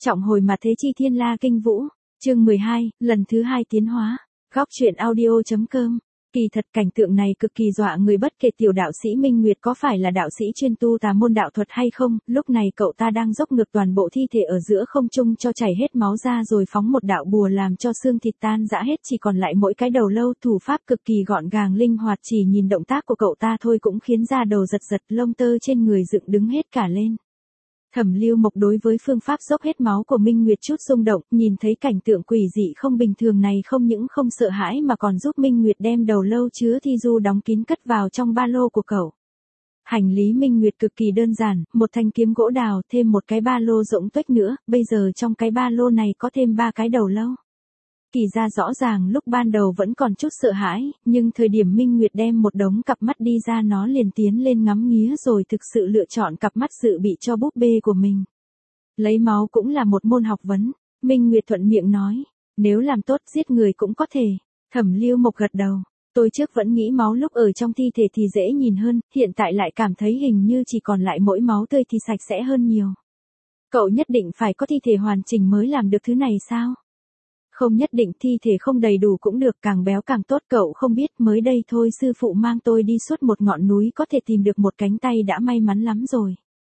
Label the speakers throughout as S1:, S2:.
S1: Trọng hồi mà thế chi thiên la kinh vũ. Chương 12, lần thứ 2 tiến hóa. Góc truyện audio.com. Kỳ thật cảnh tượng này cực kỳ dọa người, bất kể tiểu đạo sĩ Minh Nguyệt có phải là đạo sĩ chuyên tu tà môn đạo thuật hay không, lúc này cậu ta đang dốc ngược toàn bộ thi thể ở giữa không trung cho chảy hết máu ra rồi phóng một đạo bùa làm cho xương thịt tan rã hết, chỉ còn lại mỗi cái đầu lâu. Thủ pháp cực kỳ gọn gàng linh hoạt, chỉ nhìn động tác của cậu ta thôi cũng khiến da đầu giật giật, lông tơ trên người dựng đứng hết cả lên. Thẩm Lưu Mộc đối với phương pháp dốc hết máu của Minh Nguyệt chút rung động, nhìn thấy cảnh tượng quỷ dị không bình thường này không những không sợ hãi mà còn giúp Minh Nguyệt đem đầu lâu chứa thi du đóng kín cất vào trong ba lô của cậu. Hành lý Minh Nguyệt cực kỳ đơn giản, một thanh kiếm gỗ đào thêm một cái ba lô rỗng tuếch nữa, bây giờ trong cái ba lô này có thêm 3 cái đầu lâu. Kỳ ra rõ ràng lúc ban đầu vẫn còn chút sợ hãi, nhưng thời điểm Minh Nguyệt đem một đống cặp mắt đi ra nó liền tiến lên ngắm nghía rồi thực sự lựa chọn cặp mắt dự bị cho búp bê của mình. Lấy máu cũng là một môn học vấn, Minh Nguyệt thuận miệng nói, nếu làm tốt giết người cũng có thể. Thẩm Lưu Mộc gật đầu, tôi trước vẫn nghĩ máu lúc ở trong thi thể thì dễ nhìn hơn, hiện tại lại cảm thấy hình như chỉ còn lại mỗi máu tươi thì sạch sẽ hơn nhiều. Cậu nhất định phải có thi thể hoàn chỉnh mới làm được thứ này sao? Không nhất định, thi thể không đầy đủ cũng được, càng béo càng tốt. Cậu không biết mới đây thôi sư phụ mang tôi đi suốt một ngọn núi có thể tìm được một cánh tay đã may mắn lắm rồi.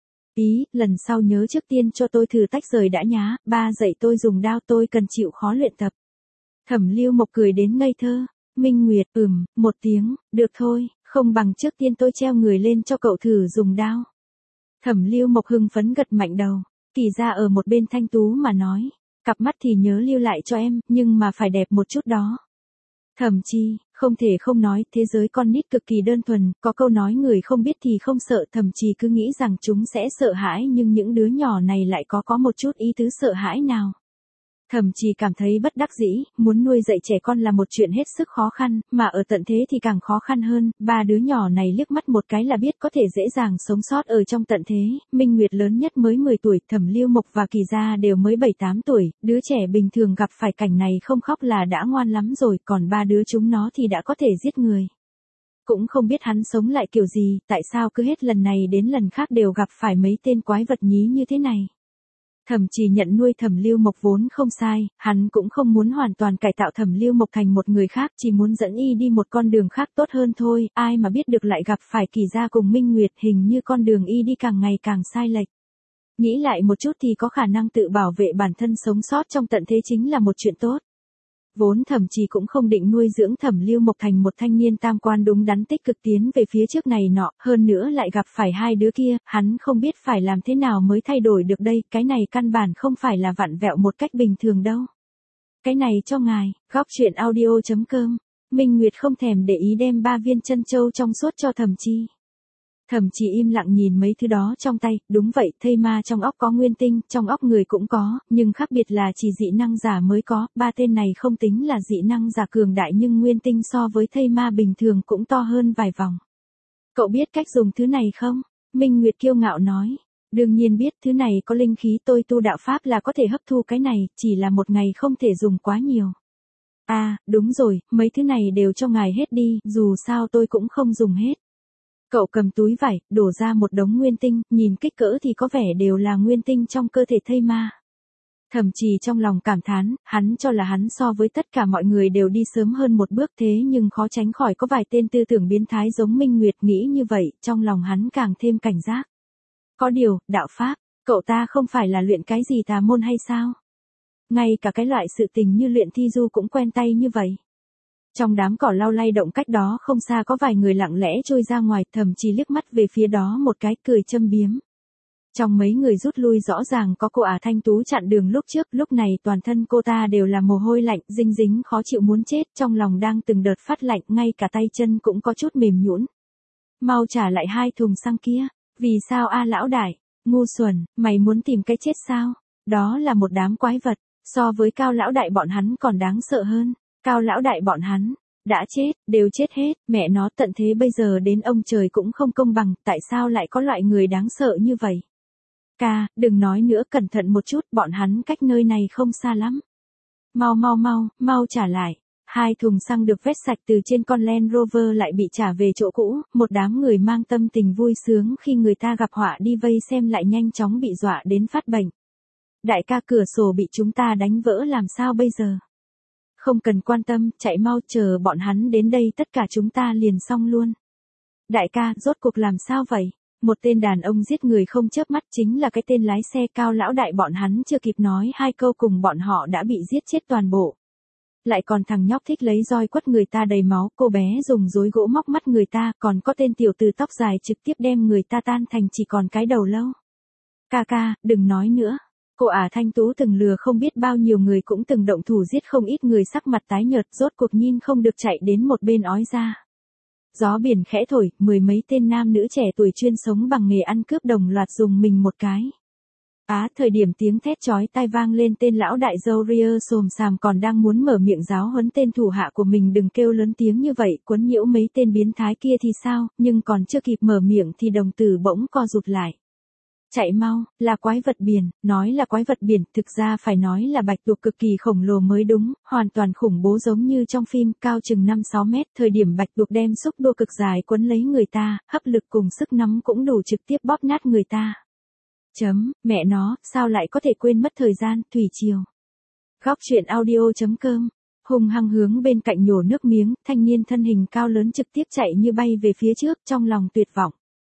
S1: Lần sau nhớ trước tiên cho tôi thử tách rời đã nhá, ba dạy tôi dùng đao, tôi cần chịu khó luyện tập. Thẩm Lưu Mộc cười đến ngây thơ. Minh Nguyệt một tiếng, được thôi, không bằng trước tiên tôi treo người lên cho cậu thử dùng đao. Thẩm Lưu Mộc hưng phấn gật mạnh đầu. Kỳ ra ở một bên thanh tú mà nói, cặp mắt thì nhớ lưu lại cho em, nhưng mà phải đẹp một chút đó. Thẩm Chi, không thể không nói, thế giới con nít cực kỳ đơn thuần, có câu nói người không biết thì không sợ. Thẩm Chi cứ nghĩ rằng chúng sẽ sợ hãi, nhưng những đứa nhỏ này lại có một chút ý tứ sợ hãi nào. Thẩm Chi cảm thấy bất đắc dĩ, muốn nuôi dạy trẻ con là một chuyện hết sức khó khăn, mà ở tận thế thì càng khó khăn hơn. 3 đứa nhỏ này liếc mắt một cái là biết có thể dễ dàng sống sót ở trong tận thế. Minh Nguyệt lớn nhất mới 10 tuổi, Thẩm Lưu Mộc và Kỳ Gia đều mới 7-8 tuổi, đứa trẻ bình thường gặp phải cảnh này không khóc là đã ngoan lắm rồi, còn 3 đứa chúng nó thì đã có thể giết người. Cũng không biết hắn sống lại kiểu gì, tại sao cứ hết lần này đến lần khác đều gặp phải mấy tên quái vật nhí như thế này. Thẩm Chỉ nhận nuôi Thẩm Lưu Mộc vốn không sai, hắn cũng không muốn hoàn toàn cải tạo Thẩm Lưu Mộc thành một người khác, chỉ muốn dẫn y đi một con đường khác tốt hơn thôi, ai mà biết được lại gặp phải Kỳ Gia cùng Minh Nguyệt, hình như con đường y đi càng ngày càng sai lệch. Nghĩ lại một chút thì có khả năng tự bảo vệ bản thân sống sót trong tận thế chính là một chuyện tốt. Vốn Thẩm Chỉ cũng không định nuôi dưỡng Thẩm Lưu Mộc thành một thanh niên tam quan đúng đắn tích cực tiến về phía trước này nọ, hơn nữa lại gặp phải 2 đứa kia, hắn không biết phải làm thế nào mới thay đổi được đây, cái này căn bản không phải là vặn vẹo một cách bình thường đâu. Cái này cho ngài, góc truyện audio.com. Minh Nguyệt không thèm để ý đem 3 viên chân châu trong suốt cho Thẩm Chi. Thẩm Chỉ im lặng nhìn mấy thứ đó trong tay, đúng vậy, thây ma trong óc có nguyên tinh, trong óc người cũng có, nhưng khác biệt là chỉ dị năng giả mới có, 3 tên này không tính là dị năng giả cường đại nhưng nguyên tinh so với thây ma bình thường cũng to hơn vài vòng. Cậu biết cách dùng thứ này không? Minh Nguyệt kiêu ngạo nói. Đương nhiên biết, thứ này có linh khí, tôi tu đạo pháp là có thể hấp thu cái này, chỉ là một ngày không thể dùng quá nhiều. À, đúng rồi, mấy thứ này đều cho ngài hết đi, dù sao tôi cũng không dùng hết. Cậu cầm túi vải, đổ ra một đống nguyên tinh, nhìn kích cỡ thì có vẻ đều là nguyên tinh trong cơ thể thây ma. Thẩm Chỉ trong lòng cảm thán, hắn cho là hắn so với tất cả mọi người đều đi sớm hơn một bước, thế nhưng khó tránh khỏi có vài tên tư tưởng biến thái giống Minh Nguyệt nghĩ như vậy, trong lòng hắn càng thêm cảnh giác. Có điều, đạo pháp, cậu ta không phải là luyện cái gì tà môn hay sao? Ngay cả cái loại sự tình như luyện thi du cũng quen tay như vậy. Trong đám cỏ lau lay động cách đó không xa có vài người lặng lẽ trôi ra ngoài, Thẩm Chỉ liếc mắt về phía đó một cái, cười châm biếm. Trong mấy người rút lui rõ ràng có cô ả thanh tú chặn đường lúc trước, lúc này toàn thân cô ta đều là mồ hôi lạnh, dinh dính khó chịu muốn chết, trong lòng đang từng đợt phát lạnh, ngay cả tay chân cũng có chút mềm nhũn. Mau trả lại 2 thùng xăng kia. Vì sao a lão đại? Ngu xuẩn, mày muốn tìm cái chết sao? Đó là một đám quái vật, so với Cao lão đại bọn hắn còn đáng sợ hơn. Cao lão đại bọn hắn đã chết, đều chết hết, mẹ nó, tận thế bây giờ đến ông trời cũng không công bằng, tại sao lại có loại người đáng sợ như vậy? Ca, đừng nói nữa, cẩn thận một chút, bọn hắn cách nơi này không xa lắm. Mau trả lại. 2 thùng xăng được vét sạch từ trên con Land Rover lại bị trả về chỗ cũ, một đám người mang tâm tình vui sướng khi người ta gặp họa đi vây xem lại nhanh chóng bị dọa đến phát bệnh. Đại ca, cửa sổ bị chúng ta đánh vỡ làm sao bây giờ? Không cần quan tâm, chạy mau, chờ bọn hắn đến đây tất cả chúng ta liền xong luôn. Đại ca, rốt cuộc làm sao vậy? Một tên đàn ông giết người không chớp mắt, chính là cái tên lái xe Cao lão đại, bọn hắn chưa kịp nói hai câu cùng bọn họ đã bị giết chết toàn bộ. Lại còn thằng nhóc thích lấy roi quất người ta đầy máu, cô bé dùng rối gỗ móc mắt người ta, còn có tên tiểu tử tóc dài trực tiếp đem người ta tan thành chỉ còn cái đầu lâu. Ca ca, đừng nói nữa. Cô ả Thanh Tú từng lừa không biết bao nhiêu người, cũng từng động thủ giết không ít người, sắc mặt tái nhợt, rốt cuộc nhìn không được chạy đến một bên ói ra. Gió biển khẽ thổi, mười mấy tên nam nữ trẻ tuổi chuyên sống bằng nghề ăn cướp đồng loạt dùng mình một cái. Thời điểm tiếng thét chói tai vang lên, tên lão đại râu ria xồm xàm còn đang muốn mở miệng giáo huấn tên thủ hạ của mình đừng kêu lớn tiếng như vậy, quấn nhiễu mấy tên biến thái kia thì sao, nhưng còn chưa kịp mở miệng thì đồng tử bỗng co rụt lại. Chạy mau, là quái vật biển, nói là quái vật biển, thực ra phải nói là bạch tuộc cực kỳ khổng lồ mới đúng, hoàn toàn khủng bố giống như trong phim, cao chừng 5-6 mét, thời điểm bạch tuộc đem xúc đua cực dài quấn lấy người ta, hấp lực cùng sức nóng cũng đủ trực tiếp bóp nát người ta. Mẹ nó, sao lại có thể quên mất thời gian, thủy triều. Góc truyện audio.com, hung hăng hướng bên cạnh nhổ nước miếng, thanh niên thân hình cao lớn trực tiếp chạy như bay về phía trước, trong lòng tuyệt vọng.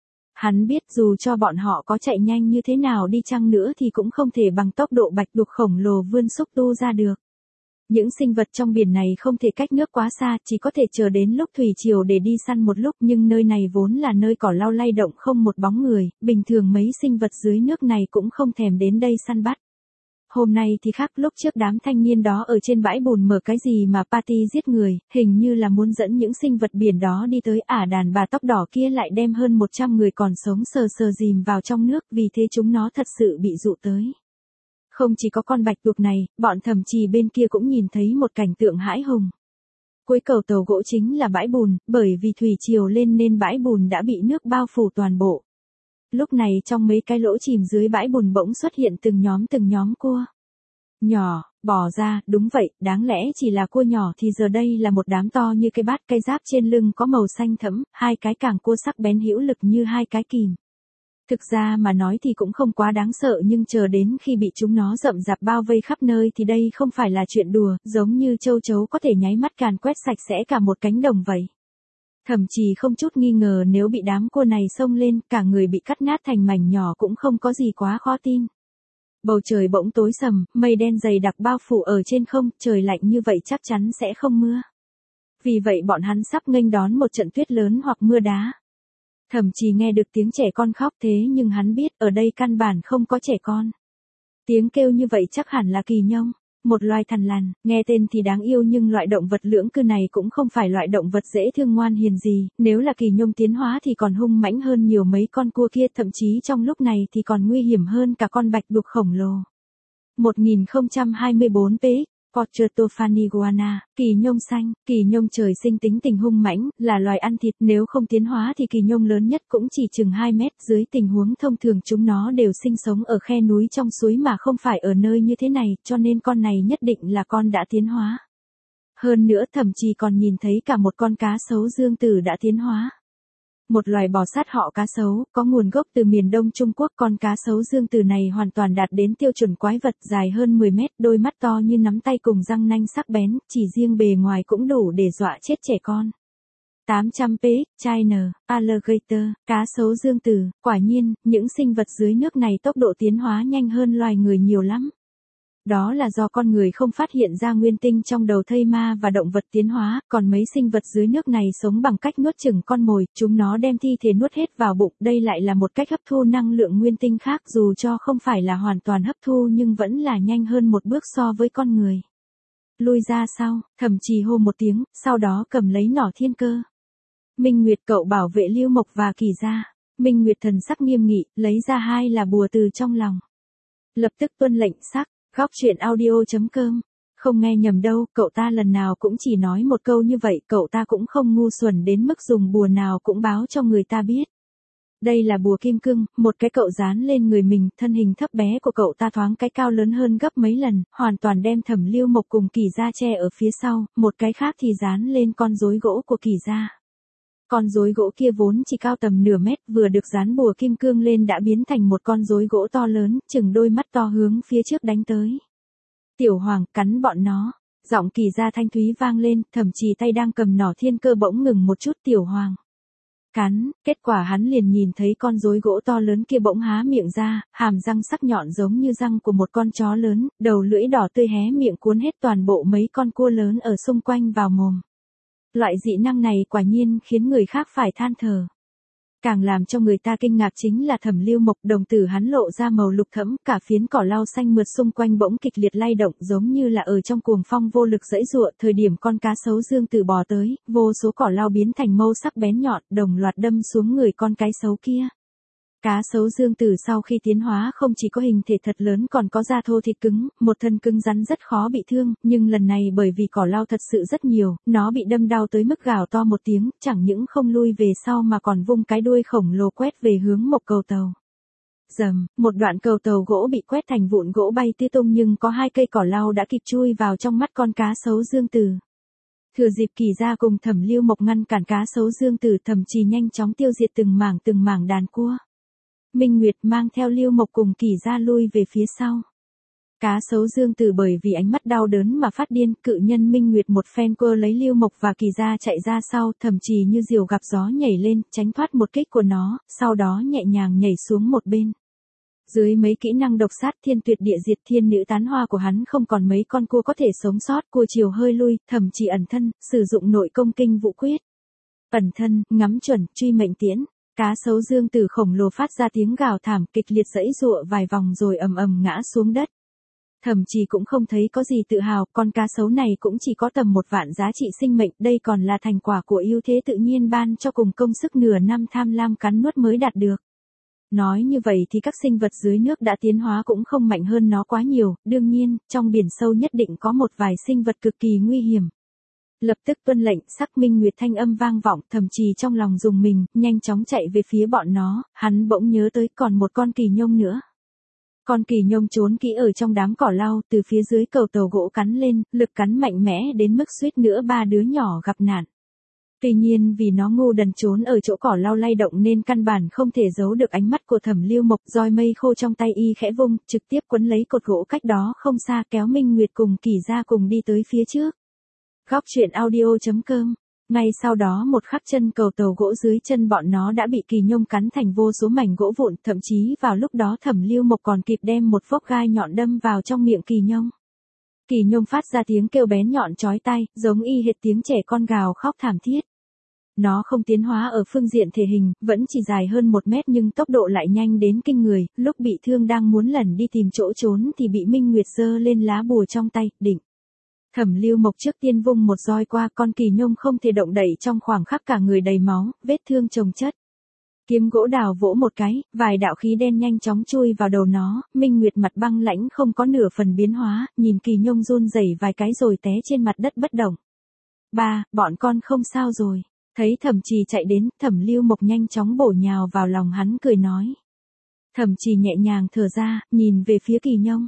S1: Hắn biết dù cho bọn họ có chạy nhanh như thế nào đi chăng nữa thì cũng không thể bằng tốc độ bạch tuộc khổng lồ vươn xúc tu ra được. Những sinh vật trong biển này không thể cách nước quá xa, chỉ có thể chờ đến lúc thủy triều để đi săn một lúc, nhưng nơi này vốn là nơi cỏ lau lay động không một bóng người, bình thường mấy sinh vật dưới nước này cũng không thèm đến đây săn bắt. Hôm nay thì khác, lúc trước đám thanh niên đó ở trên bãi bùn mở cái gì mà party giết người, hình như là muốn dẫn những sinh vật biển đó đi tới, đàn bà tóc đỏ kia lại đem hơn 100 người còn sống sờ sờ dìm vào trong nước, vì thế chúng nó thật sự bị dụ tới. Không chỉ có con bạch tuộc này, bọn Thẩm Trì bên kia cũng nhìn thấy một cảnh tượng hãi hùng. Cuối cầu tàu gỗ chính là bãi bùn, bởi vì thủy triều lên nên bãi bùn đã bị nước bao phủ toàn bộ. Lúc này trong mấy cái lỗ chìm dưới bãi bùn bỗng xuất hiện từng nhóm cua nhỏ, bò ra, đúng vậy, đáng lẽ chỉ là cua nhỏ thì giờ đây là một đám to như cái bát, cây giáp trên lưng có màu xanh thẫm, hai cái càng cua sắc bén hữu lực như hai cái kìm. Thực ra mà nói thì cũng không quá đáng sợ, nhưng chờ đến khi bị chúng nó rậm rạp bao vây khắp nơi thì đây không phải là chuyện đùa, giống như châu chấu có thể nháy mắt càn quét sạch sẽ cả một cánh đồng vậy. Thậm chí không chút nghi ngờ nếu bị đám cua này xông lên, cả người bị cắt nát thành mảnh nhỏ cũng không có gì quá khó tin. Bầu trời bỗng tối sầm, mây đen dày đặc bao phủ ở trên không, trời lạnh như vậy chắc chắn sẽ không mưa. Vì vậy bọn hắn sắp nghênh đón một trận tuyết lớn hoặc mưa đá. Thậm chí nghe được tiếng trẻ con khóc, thế nhưng hắn biết ở đây căn bản không có trẻ con. Tiếng kêu như vậy chắc hẳn là kỳ nhông, một loài thằn lằn, nghe tên thì đáng yêu nhưng loại động vật lưỡng cư này cũng không phải loại động vật dễ thương ngoan hiền gì, nếu là kỳ nhông tiến hóa thì còn hung mãnh hơn nhiều mấy con cua kia, thậm chí trong lúc này thì còn nguy hiểm hơn cả con bạch tuộc khổng lồ. 1024 px Portretofan iguana, kỳ nhông xanh, kỳ nhông trời sinh tính tình hung mãnh, là loài ăn thịt, nếu không tiến hóa thì kỳ nhông lớn nhất cũng chỉ chừng 2 mét, dưới tình huống thông thường chúng nó đều sinh sống ở khe núi trong suối mà không phải ở nơi như thế này, cho nên con này nhất định là con đã tiến hóa. Hơn nữa thậm chí còn nhìn thấy cả một con cá sấu dương tử đã tiến hóa. Một loài bò sát họ cá sấu, có nguồn gốc từ miền Đông Trung Quốc, con cá sấu dương tử này hoàn toàn đạt đến tiêu chuẩn quái vật, dài hơn 10 mét, đôi mắt to như nắm tay cùng răng nanh sắc bén, chỉ riêng bề ngoài cũng đủ để dọa chết trẻ con. 800 px, China, alligator, cá sấu dương tử, quả nhiên, những sinh vật dưới nước này tốc độ tiến hóa nhanh hơn loài người nhiều lắm. Đó là do con người không phát hiện ra nguyên tinh trong đầu thây ma và động vật tiến hóa, còn mấy sinh vật dưới nước này sống bằng cách nuốt chửng con mồi, chúng nó đem thi thể nuốt hết vào bụng, đây lại là một cách hấp thu năng lượng nguyên tinh khác, dù cho không phải là hoàn toàn hấp thu nhưng vẫn là nhanh hơn một bước so với con người. Lui ra sau, Thẩm Trì hô một tiếng, sau đó cầm lấy nỏ thiên cơ. Minh Nguyệt, cậu bảo vệ Lưu Mộc và Kỳ gia. Minh Nguyệt thần sắc nghiêm nghị, lấy ra 2 là bùa từ trong lòng. Lập tức tuân lệnh sắc. Góc truyện audio.com, không nghe nhầm đâu, cậu ta lần nào cũng chỉ nói một câu như vậy, cậu ta cũng không ngu xuẩn đến mức dùng bùa nào cũng báo cho người ta biết. Đây là bùa kim cương, một cái cậu dán lên người mình, thân hình thấp bé của cậu ta thoáng cái cao lớn hơn gấp mấy lần, hoàn toàn đem Thẩm Lưu Mộc cùng Kỳ gia che ở phía sau, một cái khác thì dán lên con rối gỗ của Kỳ gia. Con rối gỗ kia vốn chỉ cao tầm nửa mét, vừa được dán bùa kim cương lên đã biến thành một con rối gỗ to lớn, chừng đôi mắt to hướng phía trước đánh tới. Tiểu Hoàng, cắn bọn nó. Giọng Kỳ Gia thanh thúy vang lên, Thẩm Trì tay đang cầm nỏ thiên cơ bỗng ngừng một chút. Tiểu Hoàng cắn, kết quả hắn liền nhìn thấy con rối gỗ to lớn kia bỗng há miệng ra, hàm răng sắc nhọn giống như răng của một con chó lớn, đầu lưỡi đỏ tươi hé miệng cuốn hết toàn bộ mấy con cua lớn ở xung quanh vào mồm. Loại dị năng này quả nhiên khiến người khác phải than thở. Càng làm cho người ta kinh ngạc chính là Thẩm Lưu Mộc, đồng tử hắn lộ ra màu lục thẫm, cả phiến cỏ lau xanh mượt xung quanh bỗng kịch liệt lay động giống như là ở trong cuồng phong vô lực giãy giụa. Thời điểm con cá sấu dương tử bò tới, vô số cỏ lau biến thành mâu sắc bén nhọn, đồng loạt đâm xuống người con cái sấu kia. Cá sấu dương tử sau khi tiến hóa không chỉ có hình thể thật lớn còn có da thô thịt cứng, một thân cứng rắn rất khó bị thương, nhưng lần này bởi vì cỏ lau thật sự rất nhiều, nó bị đâm đau tới mức gào to một tiếng, chẳng những không lui về sau mà còn vung cái đuôi khổng lồ quét về hướng một cầu tàu. Rầm, một đoạn cầu tàu gỗ bị quét thành vụn gỗ bay tứ tung, nhưng có 2 cây cỏ lau đã kịp chui vào trong mắt con cá sấu dương tử. Thừa dịp Kỳ Gia cùng Thẩm Lưu Mộc ngăn cản cá sấu dương tử, Thẩm Trì nhanh chóng tiêu diệt từng mảng đàn cua. Minh Nguyệt mang theo Lưu Mộc cùng Kỳ Gia lui về phía sau. Cá sấu dương tử bởi vì ánh mắt đau đớn mà phát điên, cự nhân Minh Nguyệt một phen quơ lấy Lưu Mộc và Kỳ Gia chạy ra sau, Thẩm Trì như diều gặp gió nhảy lên, tránh thoát một kích của nó, sau đó nhẹ nhàng nhảy xuống một bên. Dưới mấy kỹ năng độc sát thiên tuyệt địa diệt thiên nữ tán hoa của hắn không còn mấy con cua có thể sống sót, cua chiều hơi lui, Thẩm Trì ẩn thân, sử dụng nội công kinh vũ quyết. Ẩn thân, ngắm chuẩn, truy mệnh tiễn. Cá sấu dương tử khổng lồ phát ra tiếng gào thảm kịch liệt giãy giụa vài vòng rồi ầm ầm ngã xuống đất. Thẩm Trì cũng không thấy có gì tự hào, con cá sấu này cũng chỉ có tầm 1 vạn giá trị sinh mệnh, đây còn là thành quả của ưu thế tự nhiên ban cho cùng công sức nửa năm tham lam cắn nuốt mới đạt được. Nói như vậy thì các sinh vật dưới nước đã tiến hóa cũng không mạnh hơn nó quá nhiều, đương nhiên, trong biển sâu nhất định có một vài sinh vật cực kỳ nguy hiểm. Lập tức tuân lệnh, sắc Minh Nguyệt thanh âm vang vọng, Thẩm Trì trong lòng rùng mình, nhanh chóng chạy về phía bọn nó, hắn bỗng nhớ tới còn một con kỳ nhông nữa. Con kỳ nhông trốn kỹ ở trong đám cỏ lau, từ phía dưới cầu tàu gỗ cắn lên, lực cắn mạnh mẽ đến mức suýt nữa 3 đứa nhỏ gặp nạn. Tuy nhiên vì nó ngu đần trốn ở chỗ cỏ lau lay động nên căn bản không thể giấu được ánh mắt của Thẩm Lưu Mộc, roi mây khô trong tay y khẽ vung, trực tiếp quấn lấy cột gỗ cách đó không xa, kéo Minh Nguyệt cùng Kỳ Gia cùng đi tới phía trước. Góc truyện audio.com. Ngay sau đó một khắc chân cầu tàu gỗ dưới chân bọn nó đã bị kỳ nhông cắn thành vô số mảnh gỗ vụn, thậm chí vào lúc đó Thẩm Lưu Mộc còn kịp đem một phốc gai nhọn đâm vào trong miệng kỳ nhông. Kỳ nhông phát ra tiếng kêu bén nhọn chói tai, giống y hệt tiếng trẻ con gào khóc thảm thiết. Nó không tiến hóa ở phương diện thể hình, vẫn chỉ dài hơn 1 mét nhưng tốc độ lại nhanh đến kinh người, lúc bị thương đang muốn lẩn đi tìm chỗ trốn thì bị Minh Nguyệt giơ lên lá bùa trong tay, định. Thẩm Lưu Mộc trước tiên vung một roi qua, con kỳ nhông không thể động đậy trong khoảng khắc cả người đầy máu, vết thương chồng chất. Kiếm gỗ đào vỗ một cái, vài đạo khí đen nhanh chóng chui vào đầu nó, Minh Nguyệt mặt băng lãnh không có nửa phần biến hóa, nhìn kỳ nhông run rẩy vài cái rồi té trên mặt đất bất động. Ba, bọn con không sao rồi. Thấy Thẩm Trì chạy đến, Thẩm Lưu Mộc nhanh chóng bổ nhào vào lòng hắn cười nói. Thẩm Trì nhẹ nhàng thở ra, nhìn về phía kỳ nhông.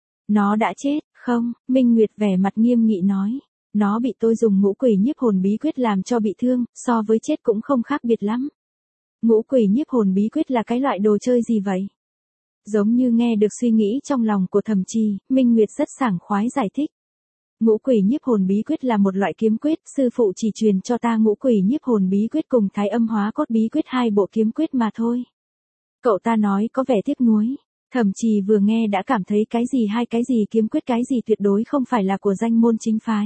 S1: Nó đã chết, không? Minh Nguyệt vẻ mặt nghiêm nghị nói. Nó bị tôi dùng ngũ quỷ nhiếp hồn bí quyết làm cho bị thương, so với chết cũng không khác biệt lắm. Ngũ quỷ nhiếp hồn bí quyết là cái loại đồ chơi gì vậy? Giống như nghe được suy nghĩ trong lòng của Thẩm Trì, Minh Nguyệt rất sảng khoái giải thích. Ngũ quỷ nhiếp hồn bí quyết là một loại kiếm quyết, sư phụ chỉ truyền cho ta ngũ quỷ nhiếp hồn bí quyết cùng thái âm hóa cốt bí quyết, 2 bộ kiếm quyết mà thôi. Cậu ta nói có vẻ tiếc nuối. Thẩm Trì vừa nghe đã cảm thấy cái gì hay cái gì kiếm quyết cái gì tuyệt đối không phải là của danh môn chính phái.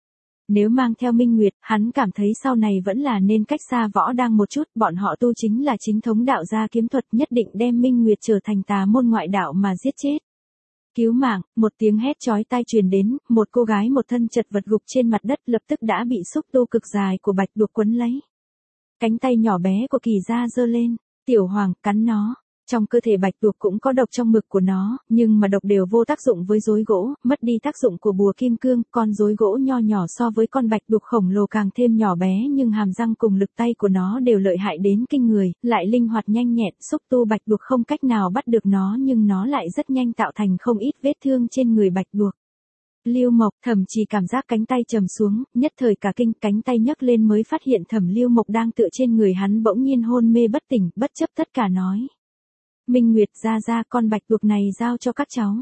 S1: Nếu mang theo Minh Nguyệt, hắn cảm thấy sau này vẫn là nên cách xa võ đang một chút, bọn họ tu chính là chính thống đạo gia kiếm thuật, nhất định đem Minh Nguyệt trở thành tà môn ngoại đạo mà giết chết. Cứu mạng, một tiếng hét chói tai truyền đến, một cô gái một thân chật vật gục trên mặt đất lập tức đã bị xúc tu cực dài của bạch đuộc quấn lấy. Cánh tay nhỏ bé của Kỳ Gia giơ lên, Tiểu Hoàng, cắn nó. Trong cơ thể bạch tuộc cũng có độc trong mực của nó, nhưng mà độc đều vô tác dụng với rối gỗ, mất đi tác dụng của bùa kim cương, con rối gỗ nho nhỏ so với con bạch tuộc khổng lồ càng thêm nhỏ bé, nhưng hàm răng cùng lực tay của nó đều lợi hại đến kinh người, lại linh hoạt nhanh nhẹn, xúc tu bạch tuộc không cách nào bắt được nó nhưng nó lại rất nhanh tạo thành không ít vết thương trên người bạch tuộc. Lưu Mộc, Thẩm Trì cảm giác cánh tay trầm xuống, nhất thời cả kinh, cánh tay nhấc lên mới phát hiện Thẩm Lưu Mộc đang tựa trên người hắn bỗng nhiên hôn mê bất tỉnh, bất chấp tất cả nói. Minh Nguyệt ra con bạch tuộc này giao cho các cháu.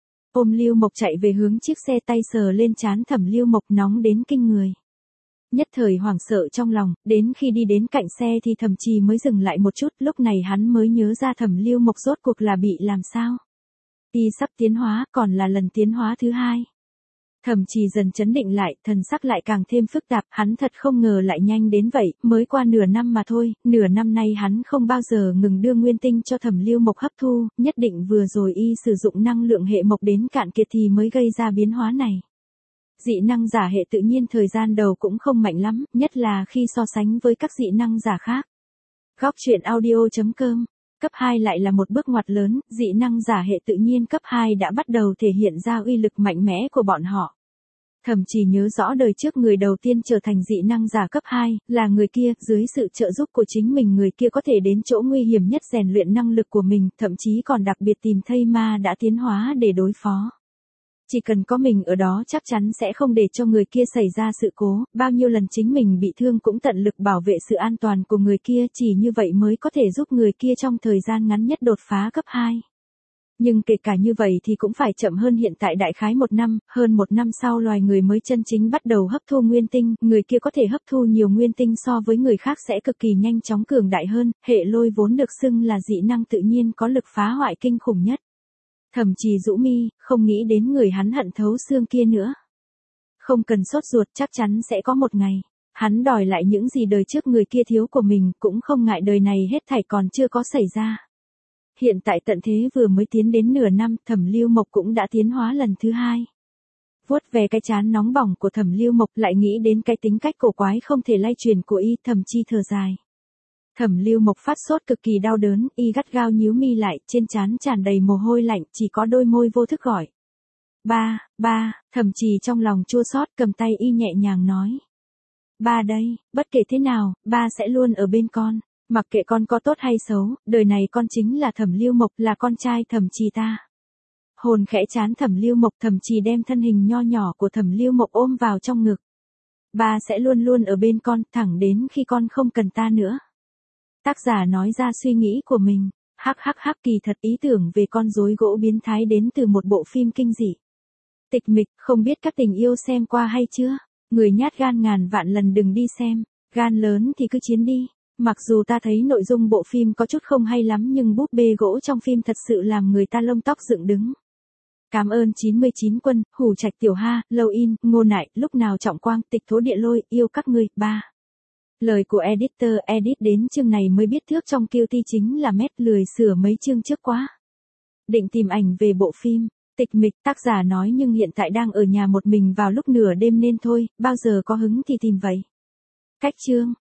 S1: Ôm Lưu Mộc chạy về hướng chiếc xe, tay sờ lên trán Thẩm Lưu Mộc nóng đến kinh người. Nhất thời hoảng sợ trong lòng, đến khi đi đến cạnh xe thì Thẩm Trì mới dừng lại một chút, lúc này hắn mới nhớ ra Thẩm Lưu Mộc rốt cuộc là bị làm sao. Y sắp tiến hóa, còn là lần tiến hóa thứ 2. Thẩm Trì dần chấn định lại, thần sắc lại càng thêm phức tạp, hắn thật không ngờ lại nhanh đến vậy, mới qua nửa năm mà thôi, nửa năm nay hắn không bao giờ ngừng đưa nguyên tinh cho Thẩm Lưu Mộc hấp thu, nhất định vừa rồi y sử dụng năng lượng hệ mộc đến cạn kiệt thì mới gây ra biến hóa này. Dị năng giả hệ tự nhiên thời gian đầu cũng không mạnh lắm, nhất là khi so sánh với các dị năng giả khác. Góc truyện audio.com. Cấp 2 lại là một bước ngoặt lớn, dị năng giả hệ tự nhiên cấp 2 đã bắt đầu thể hiện ra uy lực mạnh mẽ của bọn họ. Thẩm Trì nhớ rõ đời trước người đầu tiên trở thành dị năng giả cấp 2, là người kia, dưới sự trợ giúp của chính mình người kia có thể đến chỗ nguy hiểm nhất rèn luyện năng lực của mình, thậm chí còn đặc biệt tìm thây ma đã tiến hóa để đối phó. Chỉ cần có mình ở đó chắc chắn sẽ không để cho người kia xảy ra sự cố, bao nhiêu lần chính mình bị thương cũng tận lực bảo vệ sự an toàn của người kia, chỉ như vậy mới có thể giúp người kia trong thời gian ngắn nhất đột phá cấp 2. Nhưng kể cả như vậy thì cũng phải chậm hơn hiện tại đại khái 1 năm, hơn 1 năm sau loài người mới chân chính bắt đầu hấp thu nguyên tinh, người kia có thể hấp thu nhiều nguyên tinh so với người khác sẽ cực kỳ nhanh chóng cường đại hơn, hệ lôi vốn được xưng là dị năng tự nhiên có lực phá hoại kinh khủng nhất. Thẩm Trì rũ mi, không nghĩ đến người hắn hận thấu xương kia nữa. Không cần sốt ruột, chắc chắn sẽ có một ngày. Hắn đòi lại những gì đời trước người kia thiếu của mình, cũng không ngại đời này hết thảy còn chưa có xảy ra. Hiện tại tận thế vừa mới tiến đến nửa năm, Thẩm Lưu Mộc cũng đã tiến hóa lần thứ 2. Vuốt về cái trán nóng bỏng của Thẩm Lưu Mộc, lại nghĩ đến cái tính cách cổ quái không thể lay truyền của y, Thẩm Chi thở dài. Thẩm Lưu Mộc phát sốt cực kỳ đau đớn, y gắt gao nhíu mi lại, trên trán tràn đầy mồ hôi lạnh, chỉ có đôi môi vô thức gọi. Ba, Thẩm Trì trong lòng chua xót, cầm tay y nhẹ nhàng nói. Ba đây, bất kể thế nào, ba sẽ luôn ở bên con, mặc kệ con có tốt hay xấu, đời này con chính là Thẩm Lưu Mộc, là con trai Thẩm Trì ta. Hồn khẽ trán Thẩm Lưu Mộc, Thẩm Trì đem thân hình nho nhỏ của Thẩm Lưu Mộc ôm vào trong ngực. Ba sẽ luôn luôn ở bên con, thẳng đến khi con không cần ta nữa. Tác giả nói ra suy nghĩ của mình, hắc kỳ thật ý tưởng về con rối gỗ biến thái đến từ một bộ phim kinh dị. Tịch mịch, không biết các tình yêu xem qua hay chưa? Người nhát gan ngàn vạn lần đừng đi xem, gan lớn thì cứ chiến đi. Mặc dù ta thấy nội dung bộ phim có chút không hay lắm nhưng búp bê gỗ trong phim thật sự làm người ta lông tóc dựng đứng. Cảm ơn 99 quân, Hủ Trạch Tiểu Ha, Lâu In, Ngô Nại, Lúc Nào Trọng Quang, Tịch Thố Địa Lôi, yêu các ngươi. 3. Lời của editor edit đến chương này mới biết thước trong QT chính là mét, lười sửa mấy chương trước quá. Định tìm ảnh về bộ phim, tịch mịch, tác giả nói nhưng hiện tại đang ở nhà một mình vào lúc nửa đêm nên thôi, bao giờ có hứng thì tìm vậy. Cách chương.